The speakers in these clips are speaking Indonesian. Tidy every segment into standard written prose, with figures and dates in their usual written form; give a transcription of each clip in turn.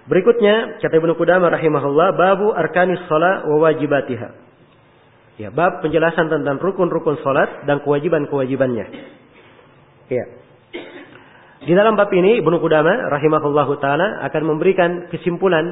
Berikutnya kata Ibnu Qudamah rahimahullah, babu arkanis shalah wa wajibatiha. Ya, bab penjelasan tentang rukun-rukun salat dan kewajiban-kewajibannya. Ya. Di dalam bab ini Ibnu Qudamah rahimahullahu taala akan memberikan kesimpulan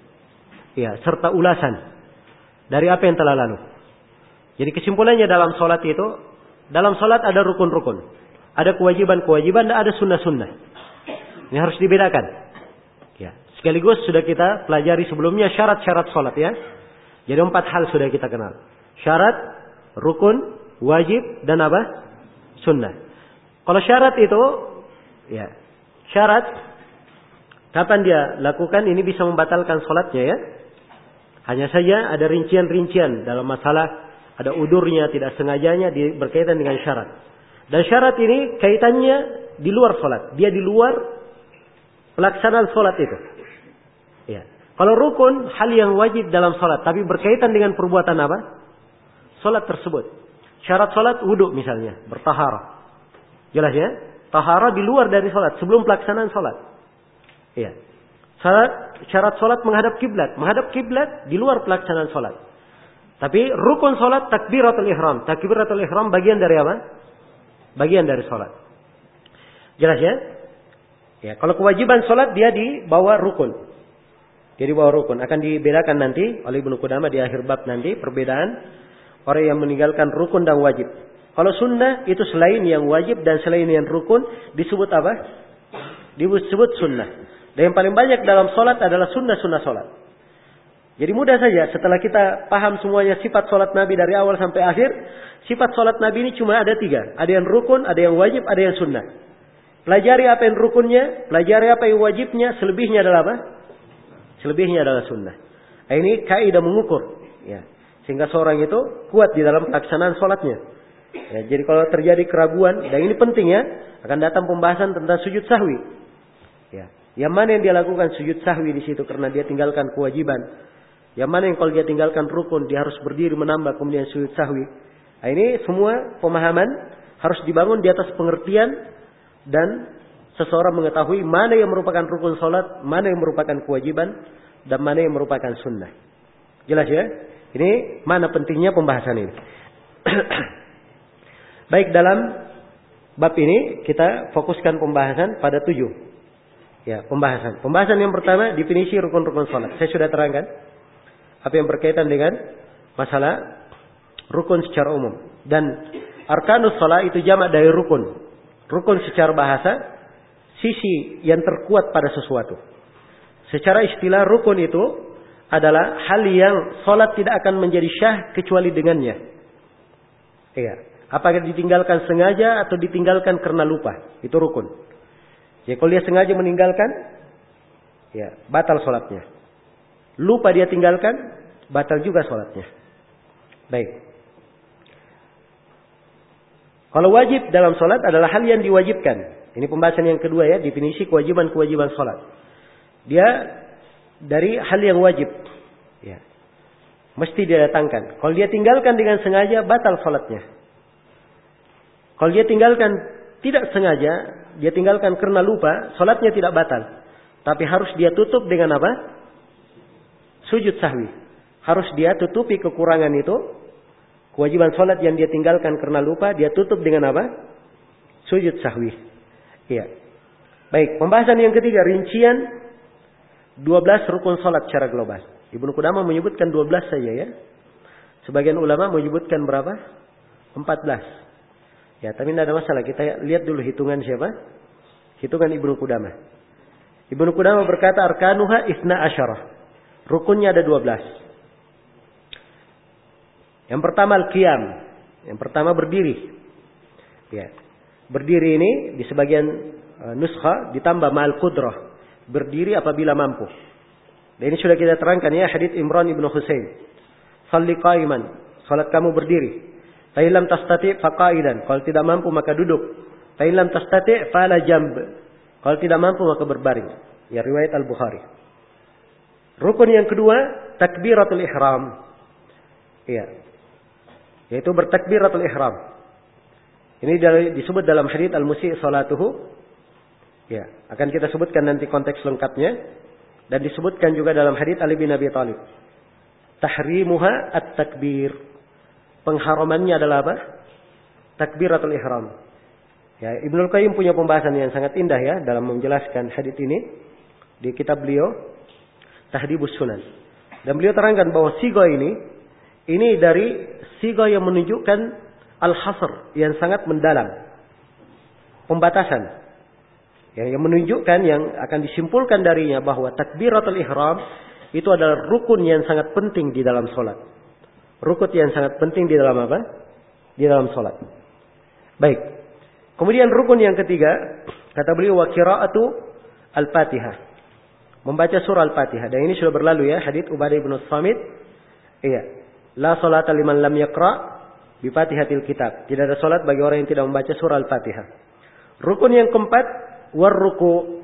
ya serta ulasan dari apa yang telah lalu. Jadi kesimpulannya dalam salat itu, dalam salat ada rukun-rukun, ada kewajiban-kewajiban dan ada sunnah-sunnah. Ini harus dibedakan. Ya, sekaligus sudah kita pelajari sebelumnya syarat-syarat salat ya. Jadi 4 hal sudah kita kenal. Syarat, rukun, wajib dan apa? Sunnah. Kalau syarat itu ya, syarat kapan dia lakukan ini bisa membatalkan salatnya ya. Hanya saja ada rincian-rincian dalam masalah ada udurnya, tidak sengajanya berkaitan dengan syarat. Dan syarat ini kaitannya di luar salat. Dia di luar pelaksanaan salat itu. Ya. Kalau rukun hal yang wajib dalam salat tapi berkaitan dengan perbuatan apa? Salat tersebut. Syarat salat wudu misalnya, bertaharah. Jelas ya? Taharah di luar dari salat sebelum pelaksanaan salat. Ya. Syarat salat menghadap kiblat. Menghadap kiblat di luar pelaksanaan salat. Tapi rukun salat takbiratul ihram. Takbiratul ihram bagian dari apa? Bagian dari salat. Jelas ya? Ya, kalau kewajiban salat dia di bawah rukun. Dia di bawah rukun. Akan dibedakan nanti oleh Ibnu Qudamah di akhir bab nanti perbedaan orang yang meninggalkan rukun dan wajib. Kalau sunnah itu selain yang wajib dan selain yang rukun disebut apa? Disebut sunnah. Dan yang paling banyak dalam salat adalah sunnah-sunnah salat. Jadi mudah saja setelah kita paham semuanya sifat salat Nabi dari awal sampai akhir, sifat salat Nabi ini cuma ada 3. Ada yang rukun, ada yang wajib, ada yang sunnah. Pelajari apa yang rukunnya, pelajari apa yang wajibnya, selebihnya adalah apa? Selebihnya adalah sunnah. Nah, ini kaidah mengukur, ya. Sehingga seorang itu kuat di dalam pelaksanaan sholatnya. Ya, jadi kalau terjadi keraguan, dan ini penting ya, akan datang pembahasan tentang sujud sahwi. Ya, yang mana yang dia lakukan sujud sahwi di situ karena dia tinggalkan kewajiban. Yang mana yang kalau dia tinggalkan rukun, dia harus berdiri menambah kemudian sujud sahwi. Nah, ini semua pemahaman harus dibangun di atas pengertian. Dan seseorang mengetahui mana yang merupakan rukun salat, mana yang merupakan kewajiban, dan mana yang merupakan sunnah. Jelas ya? Ini mana pentingnya pembahasan ini. Baik, dalam bab ini kita fokuskan pembahasan pada 7. Ya, pembahasan. Pembahasan yang pertama, definisi rukun-rukun salat. Saya sudah terangkan apa yang berkaitan dengan masalah rukun secara umum. Dan arkanus salat itu jamak dari rukun. Rukun secara bahasa, sisi yang terkuat pada sesuatu. Secara istilah rukun itu adalah hal yang salat tidak akan menjadi syah kecuali dengannya. Iya. Apakah ditinggalkan sengaja atau ditinggalkan karena lupa. Itu rukun. Ya, kalau dia sengaja meninggalkan, ya batal salatnya. Lupa dia tinggalkan, batal juga salatnya. Baik. Kalau wajib dalam salat adalah hal yang diwajibkan. Ini pembahasan yang kedua ya, definisi kewajiban-kewajiban salat. Dia dari hal yang wajib. Ya. Mesti dia datangkan. Kalau dia tinggalkan dengan sengaja, batal salatnya. Kalau dia tinggalkan tidak sengaja, dia tinggalkan karena lupa, salatnya tidak batal. Tapi harus dia tutup dengan apa? Sujud sahwi. Harus dia tutupi kekurangan itu. Kewajiban salat yang dia tinggalkan karena lupa, dia tutup dengan apa? Sujud sahwi. Iya. Baik, pembahasan yang ketiga, rincian 12 rukun salat secara global. Ibnu Qudamah menyebutkan 12 saja ya. Sebagian ulama menyebutkan berapa? 14. Ya, tapi tidak ada masalah. Kita lihat dulu hitungan siapa? Hitungan Ibnu Qudamah. Ibnu Qudamah berkata arkanuha 12. Rukunnya ada 12. Yang pertama al-qiyam. Yang pertama berdiri. Ya. Berdiri ini di sebagian nuskha ditambah ma'al qudrah. Berdiri apabila mampu. Dan ini sudah kita terangkan ya hadits Imran ibn Husain. Shalli qa'iman. Salat kamu berdiri. Fa in lam tastati' fa qa'idan. Kalau tidak mampu maka duduk. Fa in lam tastati' fa ala jamb. Kalau tidak mampu maka berbaring. Ya riwayat Al-Bukhari. Rukun yang kedua takbiratul ihram. Iya. Yaitu bertakbiratul ihram. Ini disebut dalam hadits al-musi' salatuhu. Ya, akan kita sebutkan nanti konteks lengkapnya. Dan disebutkan juga dalam hadits Ali bin Abi Thalib. Tahrimuha at-takbir. Pengharamannya adalah apa? Takbiratul ihram. Ya, Ibnul Qayyim punya pembahasan yang sangat indah ya dalam menjelaskan hadits ini di kitab beliau Tahdhibus Sunan. Dan beliau terangkan bahwa sigo ini dari sigo yang menunjukkan al-hasr yang sangat mendalam. Pembatasan. Ya, yang menunjukkan yang akan disimpulkan darinya bahwa takbiratul ihram itu adalah rukun yang sangat penting di dalam salat. Rukun yang sangat penting di dalam apa? Di dalam salat. Baik. Kemudian rukun yang ketiga, kata beliau wa qiraatu al-Fatihah. Membaca surah Al-Fatihah. Dan ini sudah berlalu ya, hadits Ubadah bin Samit. Iya. La salata liman lam yaqra bi Fatihatil kitab. Tidak ada salat bagi orang yang tidak membaca surah Al-Fatihah. Rukun yang keempat, war ruku.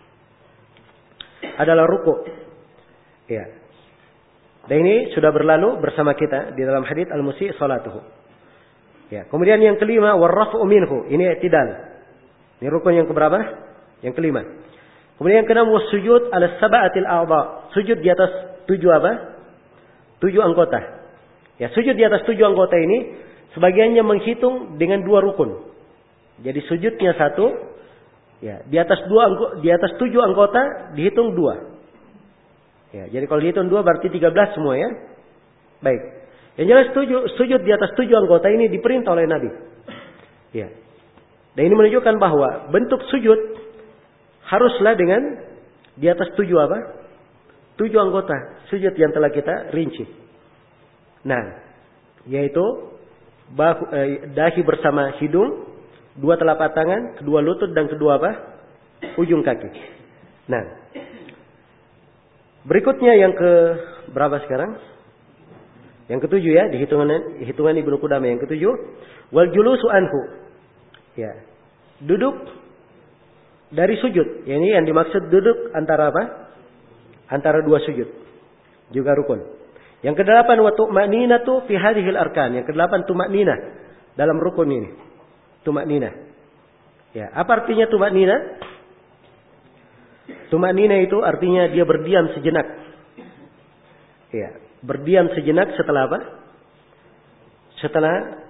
Adalah ruku. Iya. Dan ini sudah berlalu bersama kita di dalam hadits al-musi' salatuhu. Ya, kemudian yang kelima warrafu minhu, ini i'tidal. Ini rukun yang keberapa? Yang kelima. Kemudian yang keenam wasujud ala sab'atil a'dha. Sujud di atas 7 apa? 7 anggota. Ya, sujud di atas 7 anggota ini sebagiannya menghitung dengan 2 rukun. Jadi sujudnya 1, ya, di atas 7 anggota dihitung 2. Ya, jadi kalau dihitung 2 berarti 13 semua ya. Baik. Yang jelas sujud di atas 7 anggota ini diperintah oleh Nabi. Ya. Dan ini menunjukkan bahwa bentuk sujud haruslah dengan di atas 7 apa? 7 anggota sujud yang telah kita rinci. Nah, yaitu dahi bersama hidung, 2 telapak tangan, kedua lutut dan kedua apa? Ujung kaki. Nah, berikutnya yang ke berapa sekarang? Yang ketujuh ya, di hitungan Ibnu Qudamah yang ketujuh, wal julusu anhu. Ya. Duduk dari sujud. Ini yang dimaksud duduk antara apa? Antara 2 sujud. Juga rukun. Yang kedelapan wa tu'maninatu fi hadhil arkan. Yang kedelapan tu'manina dalam rukun ini. Tu'manina. Ya, apa artinya tu'manina? Tu'manina itu artinya dia berdiam sejenak. Ya. Berdiam sejenak setelah apa? Setelah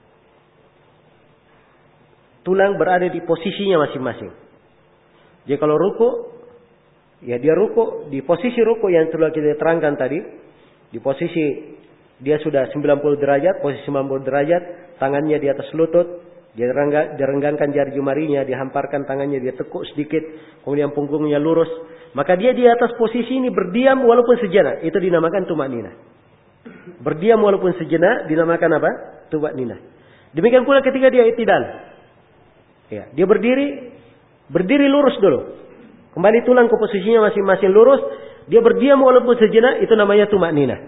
tulang berada di posisinya masing-masing. Jadi kalau ruku, ya dia ruku di posisi ruku yang telah kita terangkan tadi. Di posisi dia sudah 90 derajat, posisi 90 derajat, tangannya di atas lutut, dia renggangkan jari jemarinya, dihamparkan tangannya, dia tekuk sedikit, kemudian punggungnya lurus. Maka dia di atas posisi ini berdiam walaupun sejenak. Itu dinamakan tumanina. Berdiam walaupun sejenak dinamakan apa? Tumanina. Demikian pula ketika dia i'tidal. Ya, dia berdiri lurus dulu. Kembali tulang ke posisinya masing-masing lurus. Dia berdiam walaupun sejenak. Itu namanya tumanina.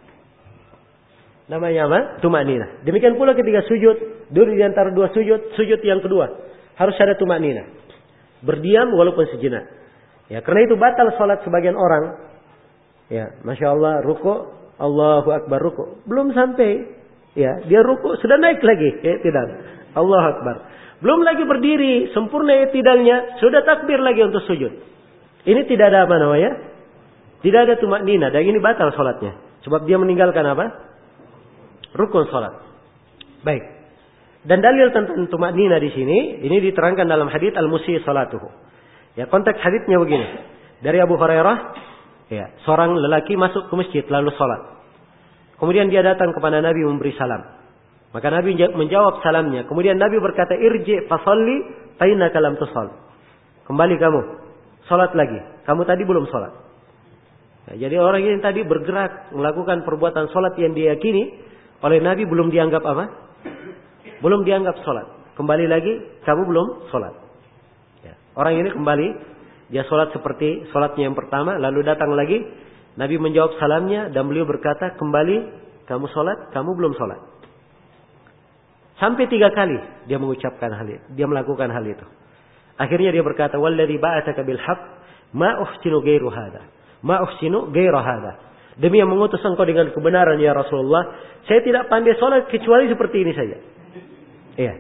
Namanya apa? Tumanina. Demikian pula ketika sujud. Duduk di antara 2 sujud. Sujud yang kedua. Harus ada tumanina. Berdiam walaupun sejenak. Ya, karena itu batal salat sebagian orang. Ya, Masya Allah, ruku, Allahu Akbar ruku. Belum sampai. Ya, dia ruku, sudah naik lagi. I'tidal. Allahu Akbar. Belum lagi berdiri, sempurna i'tidalnya, sudah takbir lagi untuk sujud. Ini tidak ada apa namanya? Tidak ada tumaknina, dan ini batal salatnya. Sebab dia meninggalkan apa? Rukun salat. Baik. Dan dalil tentang tumaknina di sini, ini diterangkan dalam hadits al-musi' salatuhu. Ya, konteks haditsnya begini. Dari Abu Hurairah, ya, seorang lelaki masuk ke masjid lalu salat. Kemudian dia datang kepada Nabi memberi salam. Maka Nabi menjawab salamnya. Kemudian Nabi berkata, "Irji fasalli fa innaka lam tusall." Kembali kamu, salat lagi. Kamu tadi belum salat. Ya, jadi orang yang tadi bergerak melakukan perbuatan salat yang diyakini oleh Nabi belum dianggap apa? Belum dianggap salat. Kembali lagi, kamu belum salat. Orang ini kembali, dia sholat seperti sholatnya yang pertama, lalu datang lagi, Nabi menjawab salamnya, dan beliau berkata, kembali, kamu sholat, kamu belum sholat. Sampai 3 kali dia mengucapkan hal itu, dia melakukan hal itu. Akhirnya dia berkata, walladzi ba'atsaka bil haqq, ma uhsinu ghairu hadza. Ma uhsinu ghairu hadza. Demi yang mengutus engkau dengan kebenaran ya Rasulullah, saya tidak pandai sholat kecuali seperti ini saja. Iya.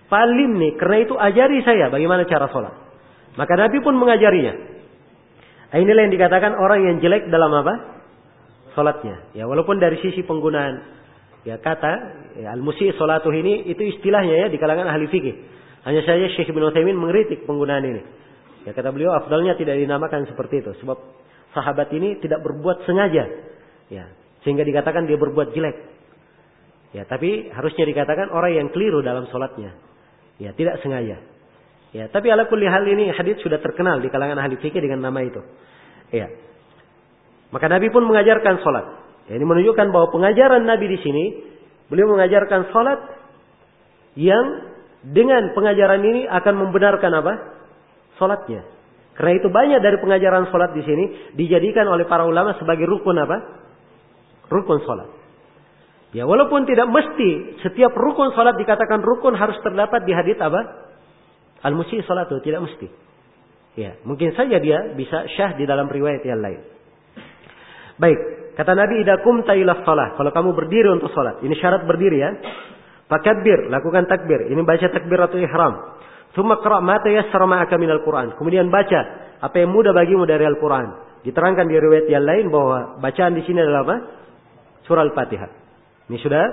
Palim nih, karena itu ajari saya bagaimana cara sholat. Maka Nabi pun mengajarinya. Inilah yang dikatakan orang yang jelek dalam apa? Salatnya. Ya, walaupun dari sisi penggunaan ya kata ya, al-musyi' salatuh ini itu istilahnya ya di kalangan ahli fikih. Hanya saja Syekh Ibnu Utsaimin mengkritik penggunaan ini. Ya, kata beliau afdalnya tidak dinamakan seperti itu sebab sahabat ini tidak berbuat sengaja. Ya, sehingga dikatakan dia berbuat jelek. Ya, tapi harusnya dikatakan orang yang keliru dalam salatnya. Ya, tidak sengaja. Ya, tapi ala kulli hal ini hadits sudah terkenal di kalangan ahli fikih dengan nama itu. Ya. Maka Nabi pun mengajarkan salat. Ya, ini menunjukkan bahwa pengajaran Nabi di sini, beliau mengajarkan salat yang dengan pengajaran ini akan membenarkan apa? Salatnya. Karena itu banyak dari pengajaran salat di sini dijadikan oleh para ulama sebagai rukun apa? Rukun salat. Ya, walaupun tidak mesti setiap rukun salat dikatakan rukun harus terdapat di hadits apa? Al-musyi' salatuh, tidak mesti. Ya, mungkin saja dia bisa syah di dalam riwayat yang lain. Baik, kata Nabi, idza qumta ila shalah, kalau kamu berdiri untuk salat. Ini syarat berdiri ya. Fakabbir, lakukan takbir. Ini baca takbiratul ihram. Tsumma qra' ma tayassara ma'aka minal Qur'an. Kemudian baca apa yang mudah bagimu dari Al-Qur'an. Diterangkan di riwayat yang lain bahwa bacaan di sini adalah apa? Surah Al-Fatihah. Ini sudah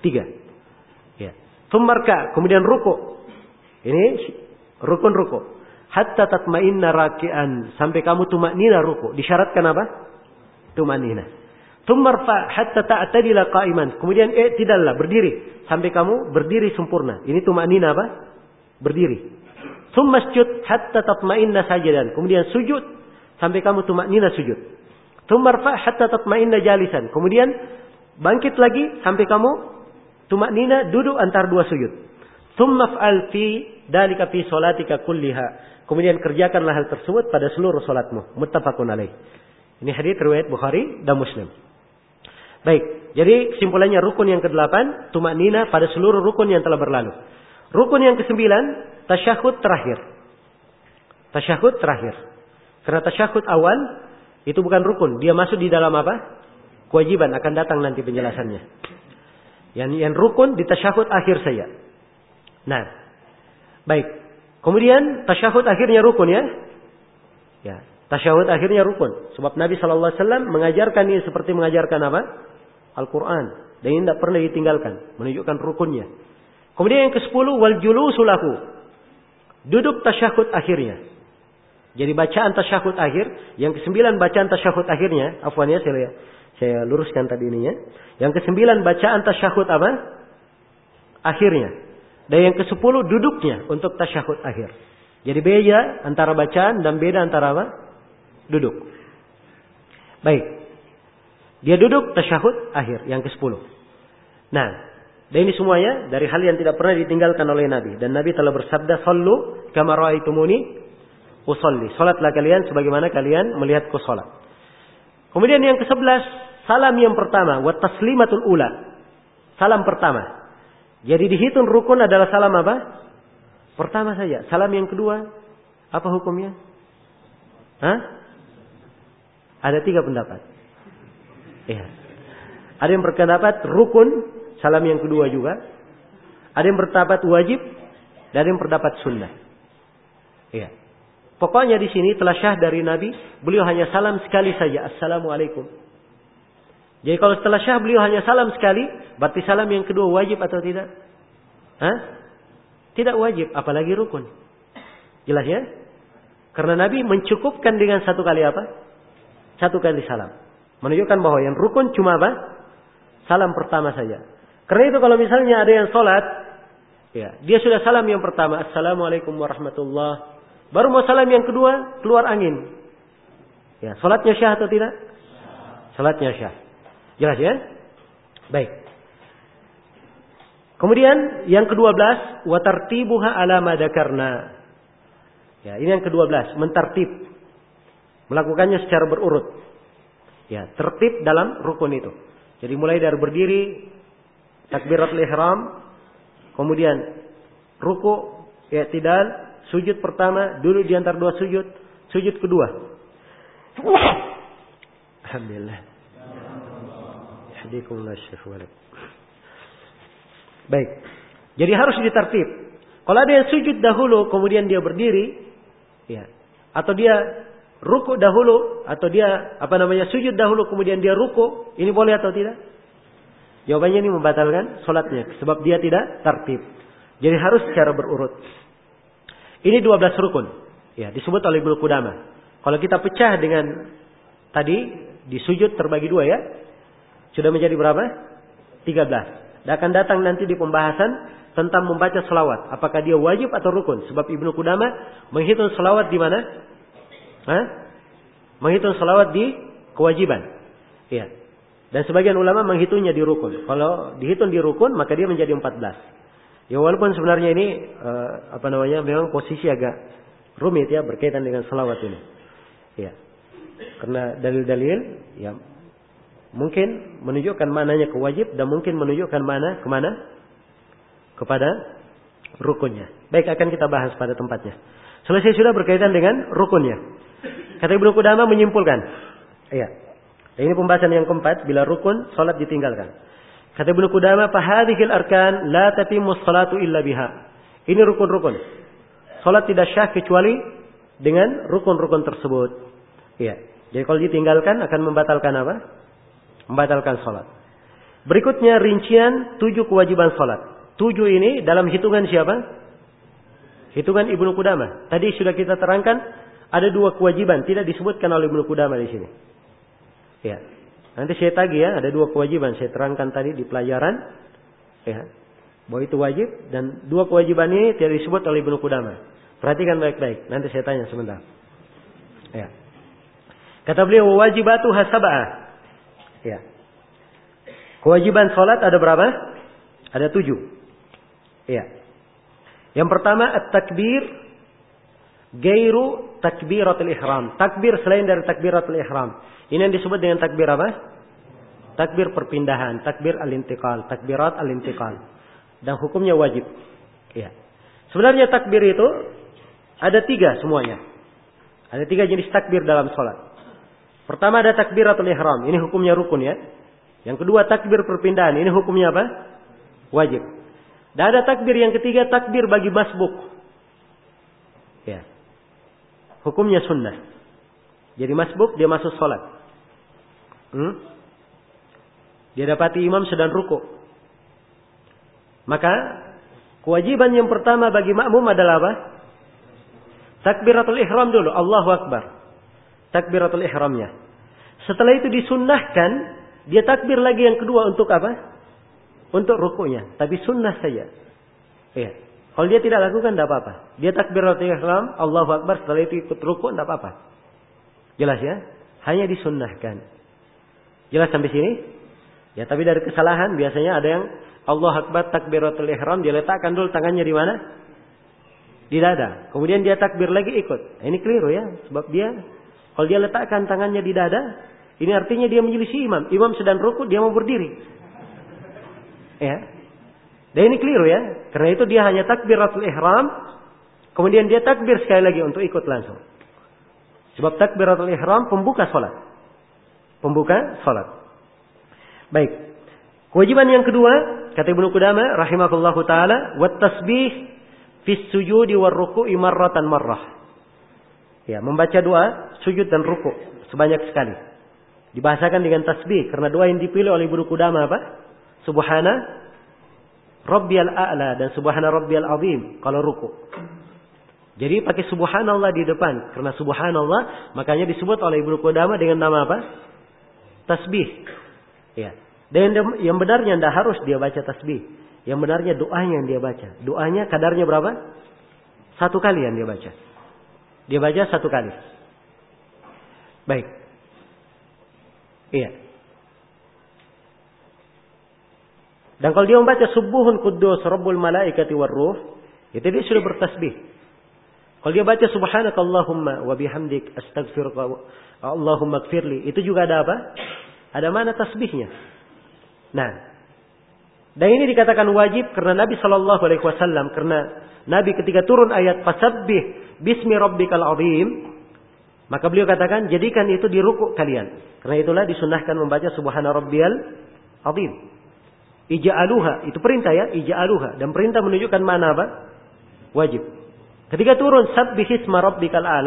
3. Ya. Tsumma rka', kemudian ruku'. Ini rukun ruku'. Hatta tatma'inna raki'an, sampai kamu tumaknina ruku'. Disyaratkan apa? Tumanina. Tsummarfa hatta ta'tadila qa'iman. Kemudian i'tidallah, berdiri sampai kamu berdiri sempurna. Ini tumanina apa? Berdiri. Tsummasjud hatta tatma'inna sajidan. Kemudian sujud sampai kamu tumanina sujud. Tsummarfa hatta tatma'inna jalisan. Kemudian bangkit lagi sampai kamu tumanina duduk antara dua sujud. Tsummaf'al fi dalika fi salatika kulliha. Kemudian kerjakanlah hal tersebut pada seluruh salatmu. Muttafaqun alaih. Ini hadits riwayat Bukhari dan Muslim. Baik, jadi kesimpulannya rukun yang ke-8 tumanina pada seluruh rukun yang telah berlalu. Rukun yang ke-9 tasyahud terakhir. Tasyahud terakhir. Karena tasyahud awal itu bukan rukun, dia masuk di dalam apa? Kewajiban, akan datang nanti penjelasannya. Yang rukun di tasyahud akhir saja. Nah, baik. Kemudian tasyahud akhirnya rukun ya. Ya. Tasyahud akhirnya rukun. Sebab Nabi SAW mengajarkan ini seperti mengajarkan apa? Al-Quran. Dan ini tidak pernah ditinggalkan. Menunjukkan rukunnya. Kemudian yang ke-10. Wal julusu lahu. Duduk tasyahud akhirnya. Jadi bacaan tasyahud akhir. Yang ke-9 bacaan tasyahud akhirnya. Afwan ya, saya luruskan tadi ini ya. Yang ke-9 bacaan tasyahud apa? Akhirnya. Dan yang ke-10 duduknya untuk tasyahud akhir. Jadi beda antara bacaan dan beda antara apa? Duduk. Baik. Dia duduk tasyahud akhir yang ke-10. Nah, dan ini semuanya dari hal yang tidak pernah ditinggalkan oleh Nabi. Dan Nabi telah bersabda, "Shallu kama ra'aitumuni usolli." Salatlah kalian sebagaimana kalian melihatku salat. Kemudian yang ke-11, salam yang pertama, wa taslimatul ula. Salam pertama. Jadi dihitung rukun adalah salam apa? Pertama saja. Salam yang kedua, apa hukumnya? Hah? Ada 3 pendapat. Ya. Ada yang berpendapat rukun, salam yang kedua juga. Ada yang berpendapat wajib, dan ada yang berpendapat sunnah. Ya. Pokoknya di sini telah syah dari Nabi, beliau hanya salam sekali saja. Assalamualaikum. Jadi kalau setelah syah beliau hanya salam sekali, berarti salam yang kedua wajib atau tidak? Hah? Tidak wajib, apalagi rukun. Jelas ya? Karena Nabi mencukupkan dengan 1 kali apa? 1 kali salam. Menunjukkan bahwa yang rukun cuma apa? Salam pertama saja. Karena itu kalau misalnya ada yang sholat, ya, dia sudah salam yang pertama, Assalamualaikum warahmatullah. Baru mau salam yang kedua, keluar angin. Ya, sholatnya syah atau tidak? Sholatnya syah. Jelas ya? Baik. Kemudian yang ke-12, wa tartibuha ala ma dzakarna. Ya, ini yang ke-12, mentartib. Melakukannya secara berurut. Ya, tertib dalam rukun itu. Jadi mulai dari berdiri, takbiratul ihram, kemudian ruku, i'tidal, sujud pertama, duduk di antara 2 sujud, sujud kedua. Alhamdulillah. Hadikumullah syekh walid. Baik. Jadi harus ditertib. Kalau ada yang sujud dahulu kemudian dia berdiri, ya, atau dia ruku dahulu atau dia sujud dahulu kemudian dia ruku, ini boleh atau tidak? Jawabannya ini membatalkan salatnya sebab dia tidak tertib. Jadi harus secara berurut. Ini 12 rukun. Ya, disebut oleh Ibnu Qudamah. Kalau kita pecah dengan tadi di sujud terbagi 2 ya. Sudah menjadi berapa? 13. Dan akan datang nanti di pembahasan tentang membaca selawat. Apakah dia wajib atau rukun? Sebab Ibnu Qudamah menghitung selawat di mana? Menghitung selawat di kewajiban. Ya. Dan sebagian ulama menghitungnya di rukun. Kalau dihitung di rukun maka dia menjadi 14. Ya walaupun sebenarnya ini memang posisi agak rumit ya berkaitan dengan selawat ini. Ya. Karena dalil-dalil ya mungkin menunjukkan maknanya kewajib dan mungkin menunjukkan kemana? Kepada rukunnya. Baik, akan kita bahas pada tempatnya. Selesai sudah berkaitan dengan rukunnya. Kata Ibnu Qudamah menyimpulkan. Iya. Dan ini pembahasan yang keempat, bila rukun salat ditinggalkan. Kata Ibnu Qudamah, "Fahadhil arkan la tatimmu shalatu illa biha." Ini rukun-rukun. Salat tidak syah kecuali dengan rukun-rukun tersebut. Iya. Jadi kalau ditinggalkan akan membatalkan apa? Membatalkan salat. Berikutnya rincian 7 kewajiban salat. 7 ini dalam hitungan siapa? Hitungan Ibnu Qudamah. Tadi sudah kita terangkan ada 2 kewajiban tidak disebutkan oleh Ibnu Qudamah di sini. Ya. Nanti saya tagih ya, ada 2 kewajiban saya terangkan tadi di pelajaran. Ya. Bahwa itu wajib dan 2 kewajiban ini tidak disebut oleh Ibnu Qudamah. Perhatikan baik-baik. Nanti saya tanya sebentar. Ya. Kata beliau wajibatu hasabah. Ya. Kewajiban salat ada berapa? Ada 7. Ya. Yang pertama at-takbir gairu takbiratul ihram. Takbir selain dari takbiratul ihram. Ini yang disebut dengan takbir apa? Takbir perpindahan, takbir al-intiqal, takbirat al-intiqal. Dan hukumnya wajib. Ya. Sebenarnya takbir itu ada 3 semuanya. Ada 3 jenis takbir dalam salat. Pertama ada takbiratul ihram, ini hukumnya rukun ya. Yang kedua takbir perpindahan, ini hukumnya apa? Wajib. Dan ada takbir yang ketiga, takbir bagi masbuk. Ya. Hukumnya sunnah. Jadi masbuk dia masuk salat. Dia dapati imam sedang ruku. Maka kewajiban yang pertama bagi makmum adalah apa? Takbiratul ihram dulu, Allahu Akbar. Takbiratul ihramnya. Setelah itu disunnahkan, dia takbir lagi yang kedua untuk apa? Untuk rukunya, tapi sunnah saja. Ya. Kalau dia tidak lakukan tidak apa-apa. Dia takbiratul ihram, Allahu Akbar, setelah itu ikut ruku tidak apa-apa. Jelas ya? Hanya disunnahkan. Jelas sampai sini? Ya, tapi dari kesalahan biasanya ada yang Allahu Akbar takbiratul ihram dia letakkan dulu tangannya di mana? Di dada. Kemudian dia takbir lagi ikut. Nah, ini keliru ya, sebab dia kalau dia letakkan tangannya di dada, ini artinya dia menyelisih imam. Imam sedang ruku, dia mau berdiri. Ya. Dan ini keliru ya. Karena itu dia hanya takbiratul ihram. Kemudian dia takbir sekali lagi untuk ikut langsung. Sebab takbiratul ihram pembuka salat. Pembuka salat. Baik. Kewajiban yang kedua, kata Ibnu Qudamah rahimahullahu taala, wat tasbih fis sujudi war ruku'i marratan marrah. Ya, membaca doa sujud dan ruku sebanyak sekali. Dibahasakan dengan tasbih karena doa yang dipilih oleh Ibnu Qudamah apa? Subhana Rabbiyal a'la dan subhana Rabbiyal azim kalau ruku. Jadi pakai subhanallah di depan karena subhanallah makanya disebut oleh Ibnu Qudamah dengan nama apa? Tasbih. Ya. Dan yang benarnya tidak harus dia baca tasbih. Yang benarnya doanya yang dia baca. Doanya kadarnya berapa? 1 kali yang dia baca. Dia baca 1 kali. Baik. Iya. Dan kalau dia membaca subuhun kuddus rabbul malaikati warruh, itu dia sudah bertasbih. Kalau dia baca subhanakallahumma wa bihamdik astaghfiruka Allahumma ighfirli, itu juga ada apa? Ada mana tasbihnya. Nah, dan ini dikatakan wajib karena Nabi sallallahu alaihi wasallam, karena Nabi ketika turun ayat fasabbih bismi rabbikal azim, maka beliau katakan jadikan itu di ruku kalian. Karena itulah disunnahkan membaca subhana rabbiyal azim. Ija'aluha, itu perintah ya, ija'aluha. Dan perintah menunjukkan mana apa? Wajib. Ketika turun sabbih isma rabbikal a'la,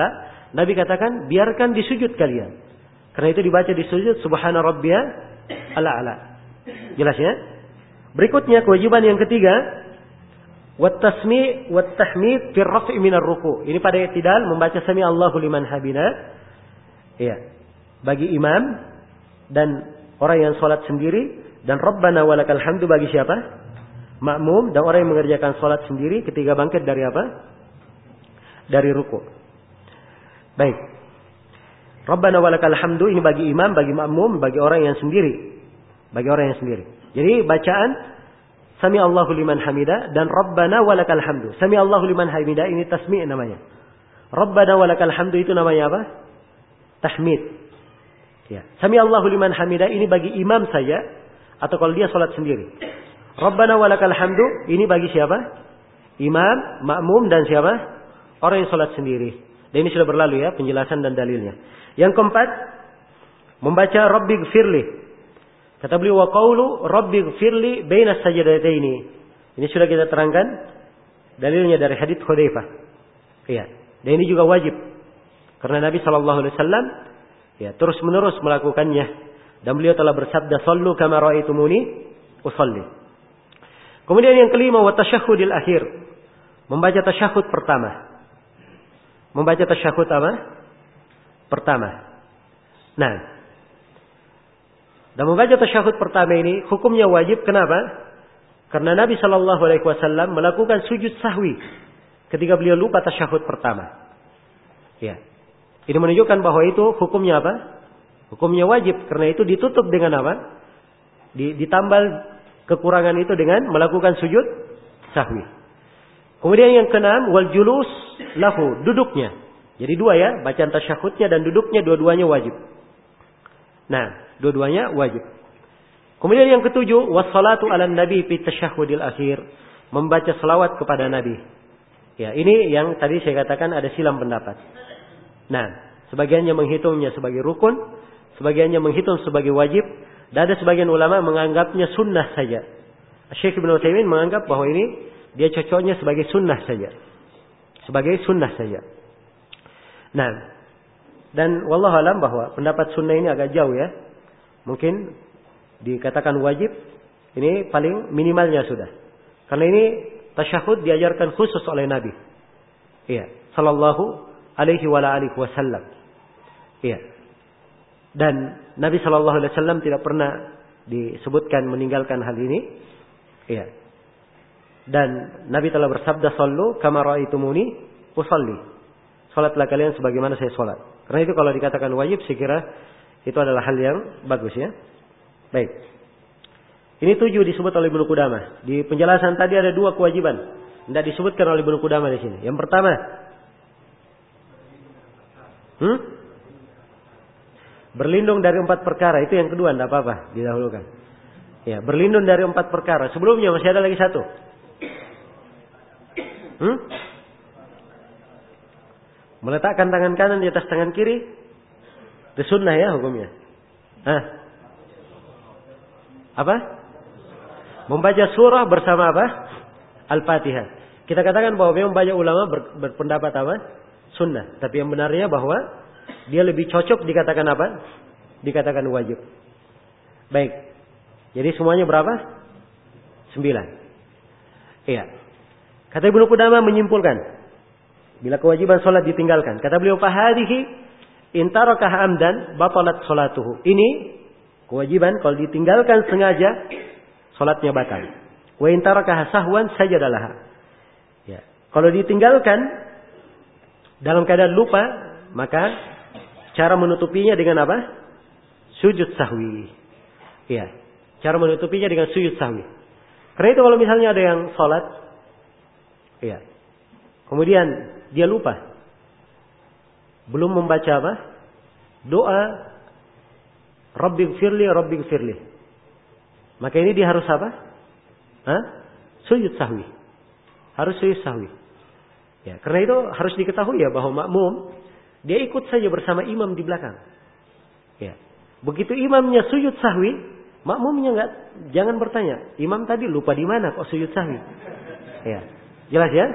Nabi katakan, biarkan di sujud kalian. Karena itu dibaca di sujud, subhana rabbiyal a'la. Jelas ya? Berikutnya kewajiban yang ketiga, wat tasmi' wat tahmid fi raf'i minar ruku'. Ini pada i'tidal membaca sami Allahu liman hamida. Iya. Bagi imam dan orang yang salat sendiri, dan rabbana walakal hamdu bagi siapa? Makmum, dan orang yang mengerjakan salat sendiri ketika bangkit dari apa? Dari ruku'. Baik. Rabbana walakal hamdu ini bagi imam, bagi makmum, bagi orang yang sendiri. Bagi orang yang sendiri. Jadi bacaan sami Allahu liman hamida dan rabbana walakal hamdu. Sami Allahu liman hamida ini tasmi' namanya. Rabbana walakal hamdu itu namanya apa? Tahmid. Ya. Sami Allahu liman hamida ini bagi imam saja atau kalau dia salat sendiri. Rabbana walakal hamdu ini bagi siapa? Imam, makmum dan siapa? Orang yang salat sendiri. Dan ini sudah berlalu ya penjelasan dan dalilnya. Yang keempat, membaca Rabbighfirli. Kata beliau wa qaulu Rabbighfirli baina sajdataini. Ini sudah kita terangkan dalilnya dari hadits Hudzaifah. Iya. Dan ini juga wajib. Karena Nabi sallallahu alaihi wasallam ya terus-menerus melakukannya dan beliau telah bersabda sallu kama raaitumuni usalli. Kemudian yang kelima wa tasyahhudil akhir. Membaca tasyahud pertama. Membaca tasyahud apa? Pertama. Nah, dan membaca tasyahud pertama ini hukumnya wajib. Kenapa? Karena Nabi Shallallahu Alaihi Wasallam melakukan sujud sahwi ketika beliau lupa tasyahud pertama. Ya, ini menunjukkan bahwa itu hukumnya apa? Hukumnya wajib. Karena itu ditutup dengan apa? Ditambal kekurangan itu dengan melakukan sujud sahwi. Kemudian yang keenam wal julus lahu, duduknya. Jadi dua ya, bacaan tasyahudnya dan duduknya dua-duanya wajib. Nah, dua-duanya wajib. Kemudian yang ketujuh, wassalatu ala nabi fi tasyahhudil akhir, membaca selawat kepada Nabi. Ya, ini yang tadi saya katakan ada silang pendapat. Nah, sebagiannya menghitungnya sebagai rukun, sebagiannya menghitung sebagai wajib, dan ada sebagian ulama menganggapnya sunnah saja. Syekh Ibnu Utsaimin menganggap bahwa ini dia cocoknya sebagai sunnah saja. Sebagai sunnah saja. Nah, dan wallahu alam bahwa pendapat sunnah ini agak jauh ya. Mungkin dikatakan wajib, ini paling minimalnya sudah. Karena ini tasyahud diajarkan khusus oleh Nabi. Iya, sallallahu alaihi wa alihi wasallam. Iya. Dan Nabi sallallahu alaihi wasallam tidak pernah disebutkan meninggalkan hal ini. Iya. Dan Nabi telah bersabda sallu kama raaitumuni usalli. Salatlah kalian sebagaimana saya salat. Karena itu kalau dikatakan wajib saya kira itu adalah hal yang bagus ya. Baik. Ini 7 disebut oleh Ibnu Qudamah. Di penjelasan tadi ada 2 kewajiban. Tidak disebutkan oleh Ibnu Qudamah di sini. Yang pertama, berlindung dari 4 perkara. Itu yang kedua, tidak apa-apa didahulukan. Ya, berlindung dari 4 perkara. Sebelumnya masih ada lagi 1. Meletakkan tangan kanan di atas tangan kiri. Itu sunnah ya hukumnya. Apa? Membaca surah bersama apa? Al-Fatihah. Kita katakan bahwa memang banyak ulama berpendapat apa? Sunnah. Tapi yang benarnya bahwa dia lebih cocok dikatakan apa? Dikatakan wajib. Baik. Jadi semuanya berapa? 9. Iya. Kata Ibnu Qudamah menyimpulkan, bila kewajiban sholat ditinggalkan, kata beliau, fahadihi intarakah amdan batalat sholatuhu. Ini kewajiban kalau ditinggalkan sengaja, sholatnya batal. Wa intarakah sahwan sajadalah. Ya. Kalau ditinggalkan dalam keadaan lupa, maka cara menutupinya dengan apa? Sujud sahwi. Ya. Cara menutupinya dengan sujud sahwi. Karena itu kalau misalnya ada yang sholat, ya, kemudian dia lupa, belum membaca apa? Doa Rabbighfirli, Rabbighfirli. Maka ini dia harus apa? Sujud sahwi. Harus sujud sahwi. Ya, karena itu harus diketahui ya bahwa makmum dia ikut saja bersama imam di belakang. Ya. Begitu imamnya sujud sahwi, makmumnya jangan bertanya, imam tadi lupa di mana kok sujud sahwi. Ya. Jelas ya?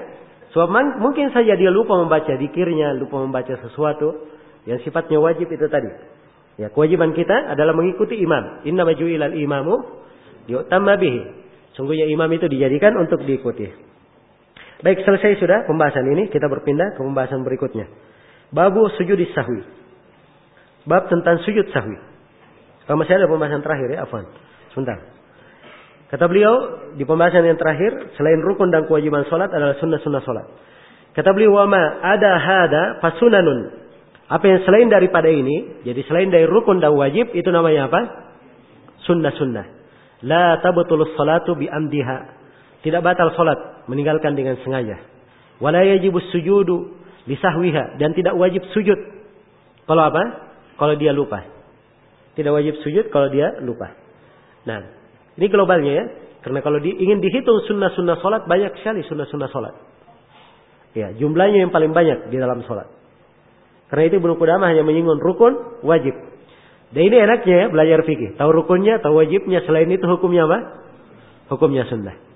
Sebab mungkin saja dia lupa membaca zikirnya, lupa membaca sesuatu yang sifatnya wajib itu tadi. Ya, kewajiban kita adalah mengikuti imam. Innama ju'ilal imamu yu'tamma bihi. Sungguhnya imam itu dijadikan untuk diikuti. Baik, selesai sudah pembahasan ini, kita berpindah ke pembahasan berikutnya. Babu sujudis sahwi. Bab tentang sujud sahwi. Kalau masih ada pembahasan terakhir ya, afwan. Sebentar. Kata beliau di pembahasan yang terakhir, selain rukun dan kewajiban salat adalah sunnah-sunnah salat. Kata beliau, "Wa ma ada hada fasunanun." Apa yang selain daripada ini, jadi selain dari rukun dan wajib, itu namanya apa? Sunnah-sunnah. La tabtulus salatu bi amdiha. Tidak batal salat meninggalkan dengan sengaja. Wa la yajibus sujudu li sahwiha, dan tidak wajib sujud. Kalau apa? Kalau dia lupa. Tidak wajib sujud kalau dia lupa. Nah, ini globalnya ya. Karena kalau ingin dihitung sunnah-sunnah salat, banyak sekali sunnah-sunnah salat. Ya, jumlahnya yang paling banyak di dalam salat. Karena itu Ibnu Qudamah hanya menyinggung rukun, wajib. Dan ini enaknya ya, belajar fikih. Tahu rukunnya, tahu wajibnya. Selain itu hukumnya apa? Hukumnya sunnah.